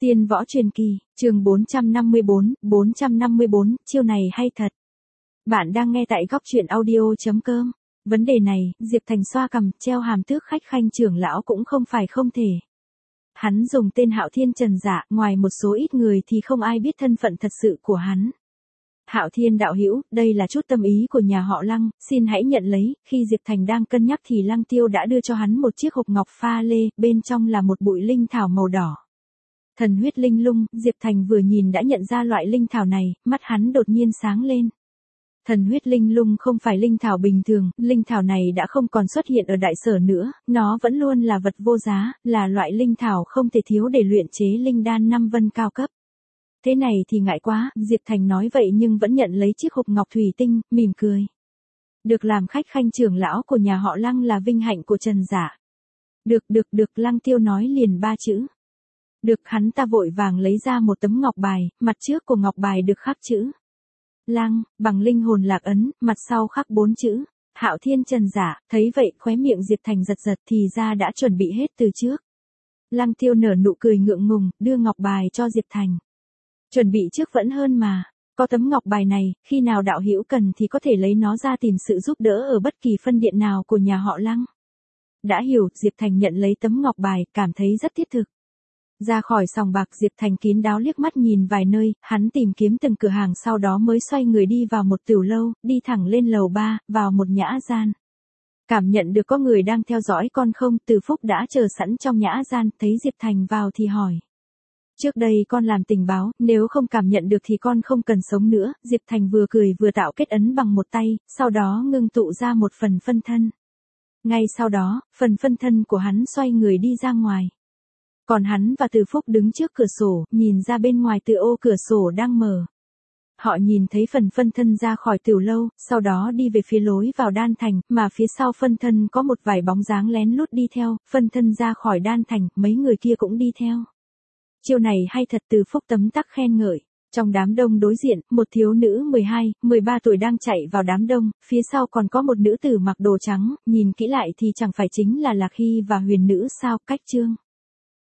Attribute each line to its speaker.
Speaker 1: Tiên võ truyền kỳ, chương 454, chiêu này hay thật. Bạn đang nghe tại góc truyện audio.com. Vấn đề này, Diệp Thành xoa cằm, treo hàm tước khách khanh trưởng lão cũng không phải không thể. Hắn dùng tên Hạo Thiên Trần Dạ, ngoài một số ít người thì không ai biết thân phận thật sự của hắn. Hạo Thiên đạo hữu, đây là chút tâm ý của nhà họ Lăng, xin hãy nhận lấy. Khi Diệp Thành đang cân nhắc thì Lăng Tiêu đã đưa cho hắn một chiếc hộp ngọc pha lê, bên trong là một bụi linh thảo màu đỏ. Thần huyết linh lung, Diệp Thành vừa nhìn đã nhận ra loại linh thảo này, mắt hắn đột nhiên sáng lên. Thần huyết linh lung không phải linh thảo bình thường, linh thảo này đã không còn xuất hiện ở đại sở nữa, nó vẫn luôn là vật vô giá, là loại linh thảo không thể thiếu để luyện chế linh đan 5 vân cao cấp. Thế này thì ngại quá, Diệp Thành nói vậy nhưng vẫn nhận lấy chiếc hộp ngọc thủy tinh, mỉm cười. Được làm khách khanh trưởng lão của nhà họ Lăng là vinh hạnh của Trần Dạ. Được, Lăng Tiêu nói liền 3 chữ. Được, hắn ta vội vàng lấy ra một tấm ngọc bài, mặt trước của ngọc bài được khắc chữ Lăng, bằng linh hồn lạc ấn, mặt sau khắc 4 chữ Hạo Thiên Trần Dạ. Thấy vậy khóe miệng Diệp Thành giật thì ra đã chuẩn bị hết từ trước. Lăng Tiêu nở nụ cười ngượng ngùng, đưa ngọc bài cho Diệp Thành. Chuẩn bị trước vẫn hơn mà, có tấm ngọc bài này, khi nào đạo hữu cần thì có thể lấy nó ra tìm sự giúp đỡ ở bất kỳ phân điện nào của nhà họ Lăng. Đã hiểu, Diệp Thành nhận lấy tấm ngọc bài, cảm thấy rất thiết thực. Ra khỏi sòng bạc, Diệp Thành kín đáo liếc mắt nhìn vài nơi, hắn tìm kiếm từng cửa hàng sau đó mới xoay người đi vào một tiểu lâu, đi thẳng lên lầu 3, vào một nhã gian. Cảm nhận được có người đang theo dõi con không, Từ Phúc đã chờ sẵn trong nhã gian, thấy Diệp Thành vào thì hỏi. Trước đây con làm tình báo, nếu không cảm nhận được thì con không cần sống nữa. Diệp Thành vừa cười vừa tạo kết ấn bằng một tay, sau đó ngưng tụ ra một phần phân thân. Ngay sau đó, phần phân thân của hắn xoay người đi ra ngoài. Còn hắn và Từ Phúc đứng trước cửa sổ, nhìn ra bên ngoài từ ô cửa sổ đang mở. Họ nhìn thấy phần phân thân ra khỏi tiểu lâu, sau đó đi về phía lối vào đan thành, mà phía sau phân thân có một vài bóng dáng lén lút đi theo, phân thân ra khỏi đan thành, mấy người kia cũng đi theo. Chiêu này hay thật, Từ Phúc tấm tắc khen ngợi. Trong đám đông đối diện, một thiếu nữ 12, 13 tuổi đang chạy vào đám đông, phía sau còn có một nữ tử mặc đồ trắng, nhìn kỹ lại thì chẳng phải chính là Lạc Hy và Huyền Nữ sao, cách chương.